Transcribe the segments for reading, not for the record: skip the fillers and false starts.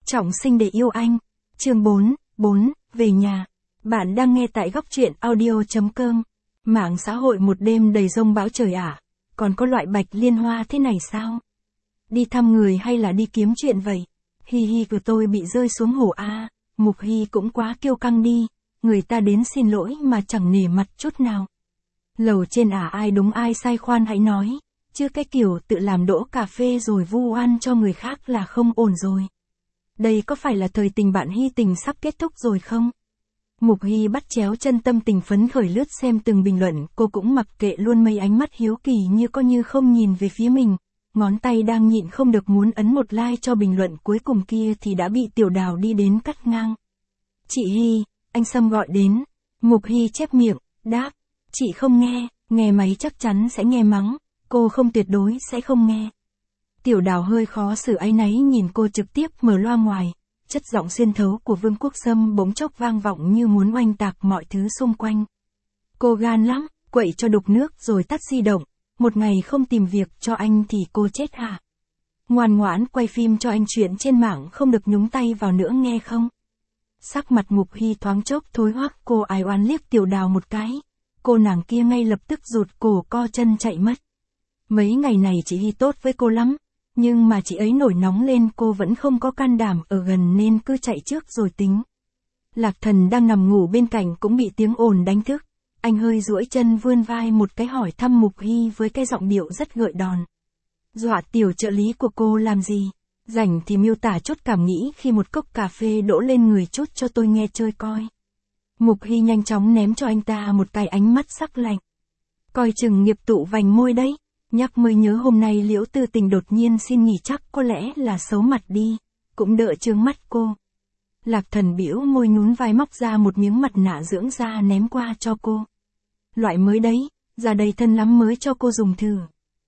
Trọng sinh để yêu anh. Chương 4, về nhà. Bạn đang nghe tại góc truyện audio.com. Mạng xã hội một đêm đầy giông bão trời ạ. Còn có loại bạch liên hoa thế này sao? Đi thăm người hay là đi kiếm chuyện vậy? Hi hi của tôi bị rơi xuống hồ a. Mục Hy cũng quá kiêu căng đi. Người ta đến xin lỗi mà chẳng nể mặt chút nào. Lầu trên ai đúng ai sai khoan hãy nói. Chứ cái kiểu tự làm đỗ cà phê rồi vu oan cho người khác là không ổn rồi. Đây có phải là thời tình bạn Hy tình sắp kết thúc rồi không? Mục Hy bắt chéo chân tâm tình phấn khởi lướt xem từng bình luận, cô cũng mặc kệ luôn mấy ánh mắt hiếu kỳ như có như không nhìn về phía mình. Ngón tay đang nhịn không được muốn ấn một like cho bình luận cuối cùng kia thì đã bị Tiểu Đào đi đến cắt ngang. Chị Hy, anh Sâm gọi đến. Mục Hy chép miệng, đáp. Chị không nghe máy chắc chắn sẽ nghe mắng, cô không tuyệt đối sẽ không nghe. Tiểu Đào hơi khó xử áy náy nhìn cô trực tiếp mở loa ngoài, chất giọng xuyên thấu của Vương Quốc Sâm bỗng chốc vang vọng như muốn oanh tạc mọi thứ xung quanh. Cô gan lắm, quậy cho đục nước rồi tắt di động, một ngày không tìm việc cho anh thì cô chết hả? Ngoan ngoãn quay phim cho anh chuyện trên mạng không được nhúng tay vào nữa nghe không? Sắc mặt Mục Hy thoáng chốc thối hoắc, cô ai oán liếc Tiểu Đào một cái. Cô nàng kia ngay lập tức rụt cổ co chân chạy mất. Mấy ngày này chị Hy tốt với cô lắm. Nhưng mà chị ấy nổi nóng lên cô vẫn không có can đảm ở gần nên cứ chạy trước rồi tính. Lạc Thần đang nằm ngủ bên cạnh cũng bị tiếng ồn đánh thức. Anh hơi duỗi chân vươn vai một cái hỏi thăm Mục Hy với cái giọng điệu rất gợi đòn. Dọa tiểu trợ lý của cô làm gì? Rảnh thì miêu tả chút cảm nghĩ khi một cốc cà phê đổ lên người chút cho tôi nghe chơi coi. Mục Hy nhanh chóng ném cho anh ta một cái ánh mắt sắc lạnh. Coi chừng nghiệp tụ vành môi đấy. Nhắc mới nhớ hôm nay Liễu Tư Tình đột nhiên xin nghỉ chắc có lẽ là xấu mặt đi, cũng đỡ chướng mắt cô. Lạc Thần bĩu môi nhún vai móc ra một miếng mặt nạ dưỡng da ném qua cho cô. Loại mới đấy, ra đây thân lắm mới cho cô dùng thử.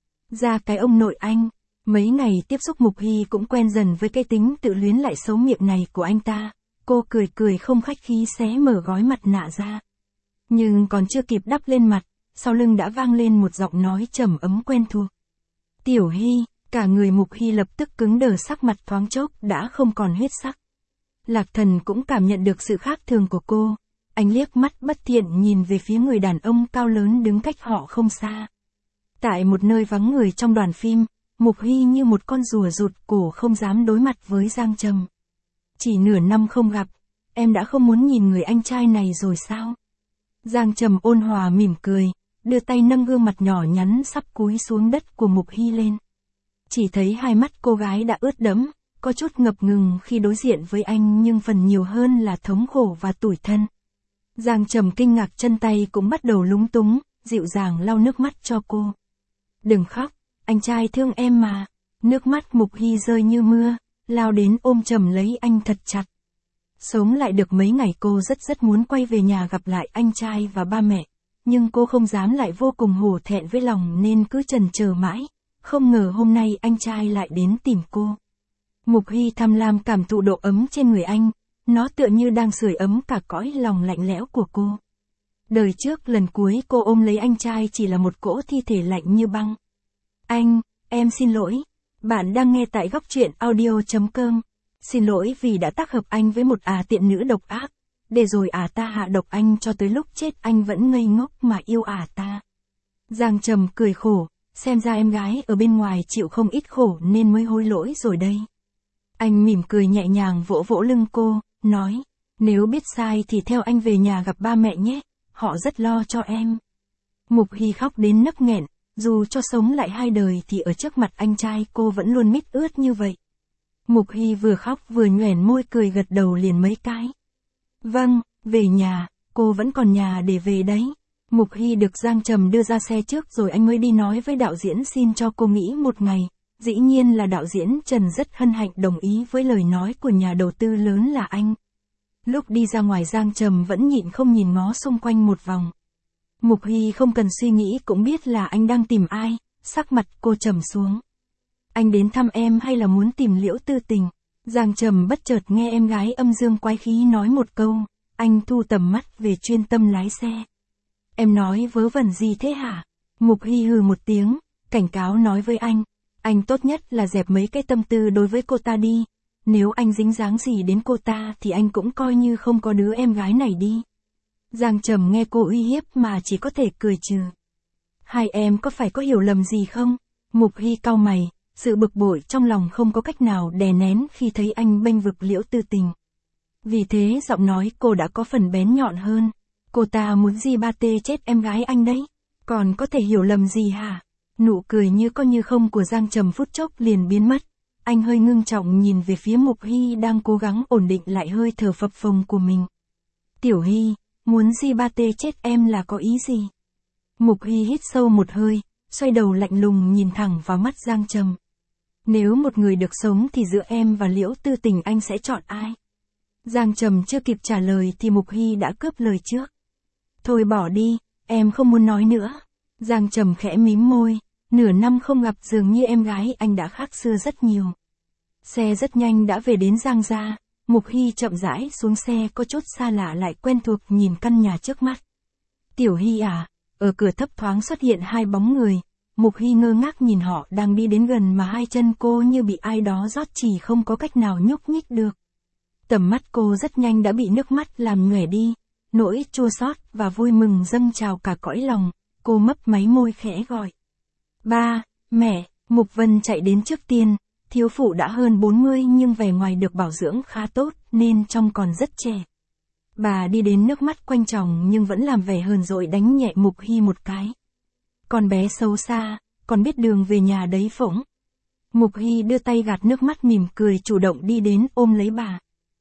Ra cái ông nội anh, mấy ngày tiếp xúc Mục Hy cũng quen dần với cái tính tự luyến lại xấu miệng này của anh ta. Cô cười không khách khí xé mở gói mặt nạ ra. Nhưng còn chưa kịp đắp lên mặt, sau lưng đã vang lên một giọng nói trầm ấm quen thuộc. Tiểu Hy, cả người Mục Hy lập tức cứng đờ, sắc mặt thoáng chốc đã không còn huyết sắc. Lạc Thần cũng cảm nhận được sự khác thường của cô. Anh liếc mắt bất thiện nhìn về phía người đàn ông cao lớn đứng cách họ không xa. Tại một nơi vắng người trong đoàn phim, Mục Hy như một con rùa rụt cổ không dám đối mặt với Giang Trầm. Chỉ nửa năm không gặp, em đã không muốn nhìn người anh trai này rồi sao? Giang Trầm ôn hòa mỉm cười, đưa tay nâng gương mặt nhỏ nhắn sắp cúi xuống đất của Mục Hy lên. Chỉ thấy hai mắt cô gái đã ướt đẫm, có chút ngập ngừng khi đối diện với anh nhưng phần nhiều hơn là thống khổ và tủi thân. Giang Trầm kinh ngạc, chân tay cũng bắt đầu lúng túng, dịu dàng lau nước mắt cho cô. Đừng khóc, anh trai thương em mà. Nước mắt Mục Hy rơi như mưa, lao đến ôm chầm lấy anh thật chặt. Sống lại được mấy ngày cô rất muốn quay về nhà gặp lại anh trai và ba mẹ. Nhưng cô không dám lại vô cùng hổ thẹn với lòng nên cứ chần chờ mãi. Không ngờ hôm nay anh trai lại đến tìm cô. Mục Hy tham lam cảm thụ độ ấm trên người anh. Nó tựa như đang sưởi ấm cả cõi lòng lạnh lẽo của cô. Đời trước lần cuối cô ôm lấy anh trai chỉ là một cỗ thi thể lạnh như băng. Anh, em xin lỗi. Bạn đang nghe tại góc truyện audio.com. Xin lỗi vì đã tác hợp anh với một tiện nữ độc ác. Để rồi ta hạ độc anh cho tới lúc chết anh vẫn ngây ngốc mà yêu ta. Giang Trầm cười khổ, xem ra em gái ở bên ngoài chịu không ít khổ nên mới hối lỗi rồi đây. Anh mỉm cười nhẹ nhàng vỗ vỗ lưng cô, nói, nếu biết sai thì theo anh về nhà gặp ba mẹ nhé, họ rất lo cho em. Mục Hy khóc đến nấc nghẹn, dù cho sống lại hai đời thì ở trước mặt anh trai cô vẫn luôn mít ướt như vậy. Mục Hy vừa khóc vừa nhoẻn môi cười gật đầu liền mấy cái. Vâng, về nhà, cô vẫn còn nhà để về đấy. Mục Hy được Giang Trầm đưa ra xe trước rồi anh mới đi nói với đạo diễn xin cho cô nghỉ một ngày. Dĩ nhiên là đạo diễn Trần rất hân hạnh đồng ý với lời nói của nhà đầu tư lớn là anh. Lúc đi ra ngoài Giang Trầm vẫn nhịn không nhìn ngó xung quanh một vòng. Mục Hy không cần suy nghĩ cũng biết là anh đang tìm ai, sắc mặt cô trầm xuống. Anh đến thăm em hay là muốn tìm Liễu Tư Tình? Giang Trầm bất chợt nghe em gái âm dương quái khí nói một câu, anh thu tầm mắt về chuyên tâm lái xe. Em nói vớ vẩn gì thế hả? Mục Hy hừ một tiếng, cảnh cáo nói với anh tốt nhất là dẹp mấy cái tâm tư đối với cô ta đi, nếu anh dính dáng gì đến cô ta thì anh cũng coi như không có đứa em gái này đi. Giang Trầm nghe cô uy hiếp mà chỉ có thể cười trừ. Hai em có phải có hiểu lầm gì không? Mục Hy cau mày, sự bực bội trong lòng không có cách nào đè nén khi thấy anh bênh vực Liễu Tư Tình. Vì thế giọng nói cô đã có phần bén nhọn hơn. Cô ta muốn Di Ba Tê chết em gái anh đấy. Còn có thể hiểu lầm gì hả? Nụ cười như có như không của Giang Trầm phút chốc liền biến mất. Anh hơi ngưng trọng nhìn về phía Mục Hy đang cố gắng ổn định lại hơi thở phập phồng của mình. Tiểu Hy, muốn Di Ba Tê chết em là có ý gì? Mục Hy hít sâu một hơi, xoay đầu lạnh lùng nhìn thẳng vào mắt Giang Trầm. Nếu một người được sống thì giữa em và Liễu Tư Tình anh sẽ chọn ai? Giang Trầm chưa kịp trả lời thì Mục Hy đã cướp lời trước. Thôi bỏ đi, em không muốn nói nữa. Giang Trầm khẽ mím môi, nửa năm không gặp dường như em gái anh đã khác xưa rất nhiều. Xe rất nhanh đã về đến Giang gia, Mục Hy chậm rãi xuống xe có chút xa lạ lại quen thuộc nhìn căn nhà trước mắt. Tiểu Hy à, ở cửa thấp thoáng xuất hiện hai bóng người, Mục Hy ngơ ngác nhìn họ đang đi đến gần mà hai chân cô như bị ai đó rót chỉ không có cách nào nhúc nhích được. Tầm mắt cô rất nhanh đã bị nước mắt làm nhòe đi, nỗi chua xót và vui mừng dâng trào cả cõi lòng, cô mấp máy môi khẽ gọi. Ba, mẹ, Mục Vân chạy đến trước tiên, thiếu phụ đã hơn 40 nhưng vẻ ngoài được bảo dưỡng khá tốt nên trông còn rất trẻ. Bà đi đến nước mắt quanh tròng nhưng vẫn làm vẻ hờn dỗi đánh nhẹ Mục Hy một cái. Con bé xấu xa, còn biết đường về nhà đấy phỗng. Mục Hy đưa tay gạt nước mắt mỉm cười chủ động đi đến ôm lấy bà.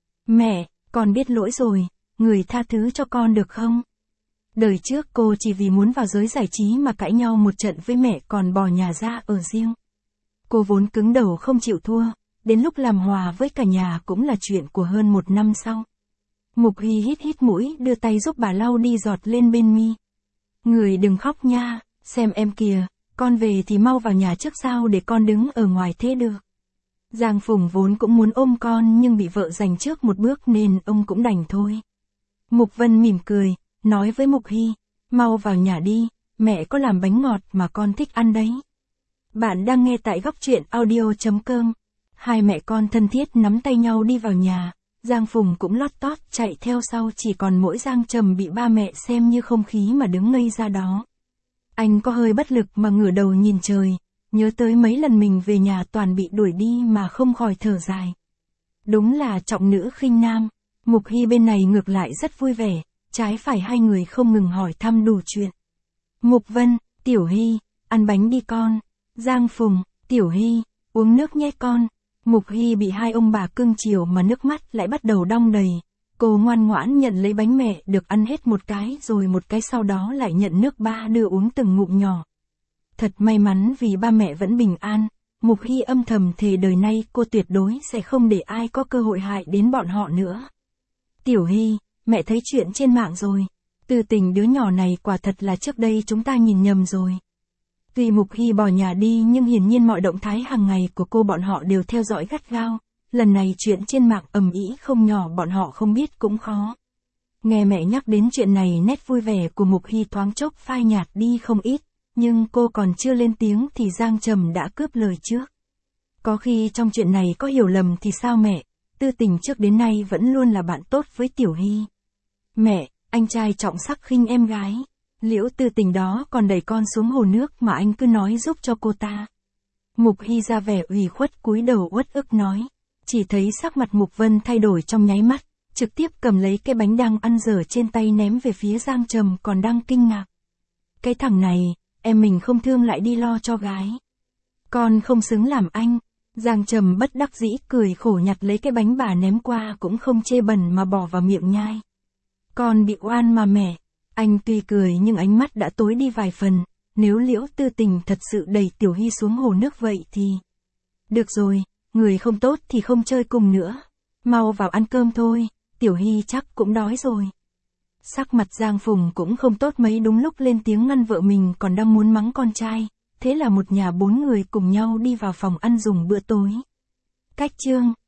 Mẹ, con biết lỗi rồi, người tha thứ cho con được không? Đời trước cô chỉ vì muốn vào giới giải trí mà cãi nhau một trận với mẹ còn bỏ nhà ra ở riêng. Cô vốn cứng đầu không chịu thua, đến lúc làm hòa với cả nhà cũng là chuyện của hơn 1 năm sau. Mục Hy hít hít mũi đưa tay giúp bà lau đi giọt lên bên mi. Người đừng khóc nha, xem em kìa, con về thì mau vào nhà trước sao để con đứng ở ngoài thế được. Giang Phùng vốn cũng muốn ôm con nhưng bị vợ giành trước một bước nên ông cũng đành thôi. Mục Vân mỉm cười, nói với Mục Hy, mau vào nhà đi, mẹ có làm bánh ngọt mà con thích ăn đấy. Bạn đang nghe tại góc truyện audio.com. Hai mẹ con thân thiết nắm tay nhau đi vào nhà, Giang Phùng cũng lót tót chạy theo sau chỉ còn mỗi Giang Trầm bị ba mẹ xem như không khí mà đứng ngây ra đó. Anh có hơi bất lực mà ngửa đầu nhìn trời, nhớ tới mấy lần mình về nhà toàn bị đuổi đi mà không khỏi thở dài. Đúng là trọng nữ khinh nam, Mục Hy bên này ngược lại rất vui vẻ, trái phải hai người không ngừng hỏi thăm đủ chuyện. Mục Vân, Tiểu Hy, ăn bánh đi con. Giang Phùng, Tiểu Hy, uống nước nhé con. Mục Hy bị hai ông bà cưng chiều mà nước mắt lại bắt đầu đong đầy. Cô ngoan ngoãn nhận lấy bánh mẹ được ăn hết một cái rồi một cái sau đó lại nhận nước ba đưa uống từng ngụm nhỏ. Thật may mắn vì ba mẹ vẫn bình an, Mục Hy âm thầm thề đời nay cô tuyệt đối sẽ không để ai có cơ hội hại đến bọn họ nữa. Tiểu Hy, mẹ thấy chuyện trên mạng rồi. Tư Tình đứa nhỏ này quả thật là trước đây chúng ta nhìn nhầm rồi. Tuy Mục Hy bỏ nhà đi nhưng hiển nhiên mọi động thái hàng ngày của cô bọn họ đều theo dõi gắt gao. Lần này chuyện trên mạng ầm ĩ không nhỏ bọn họ không biết cũng khó. Nghe mẹ nhắc đến chuyện này nét vui vẻ của Mục Hy thoáng chốc phai nhạt đi không ít, nhưng cô còn chưa lên tiếng thì Giang Trầm đã cướp lời trước. Có khi trong chuyện này có hiểu lầm thì sao mẹ, Tư Tình trước đến nay vẫn luôn là bạn tốt với Tiểu Hy. Mẹ, anh trai trọng sắc khinh em gái. Liễu Tư Tình đó còn đẩy con xuống hồ nước mà anh cứ nói giúp cho cô ta. Mục Hy ra vẻ ủy khuất cúi đầu uất ức nói. Chỉ thấy sắc mặt Mục Vân thay đổi trong nháy mắt, trực tiếp cầm lấy cái bánh đang ăn dở trên tay ném về phía Giang Trầm còn đang kinh ngạc. Cái thằng này, em mình không thương lại đi lo cho gái. Con không xứng làm anh. Giang Trầm bất đắc dĩ cười khổ nhặt lấy cái bánh bà ném qua cũng không chê bẩn mà bỏ vào miệng nhai. Con bị oan mà mẹ. Anh tuy cười nhưng ánh mắt đã tối đi vài phần, nếu Liễu Tư Tình thật sự đẩy Tiểu Hy xuống hồ nước vậy thì... Được rồi, người không tốt thì không chơi cùng nữa. Mau vào ăn cơm thôi, Tiểu Hy chắc cũng đói rồi. Sắc mặt Giang Phùng cũng không tốt mấy đúng lúc lên tiếng ngăn vợ mình còn đang muốn mắng con trai. Thế là một nhà 4 người cùng nhau đi vào phòng ăn dùng bữa tối. Cách chương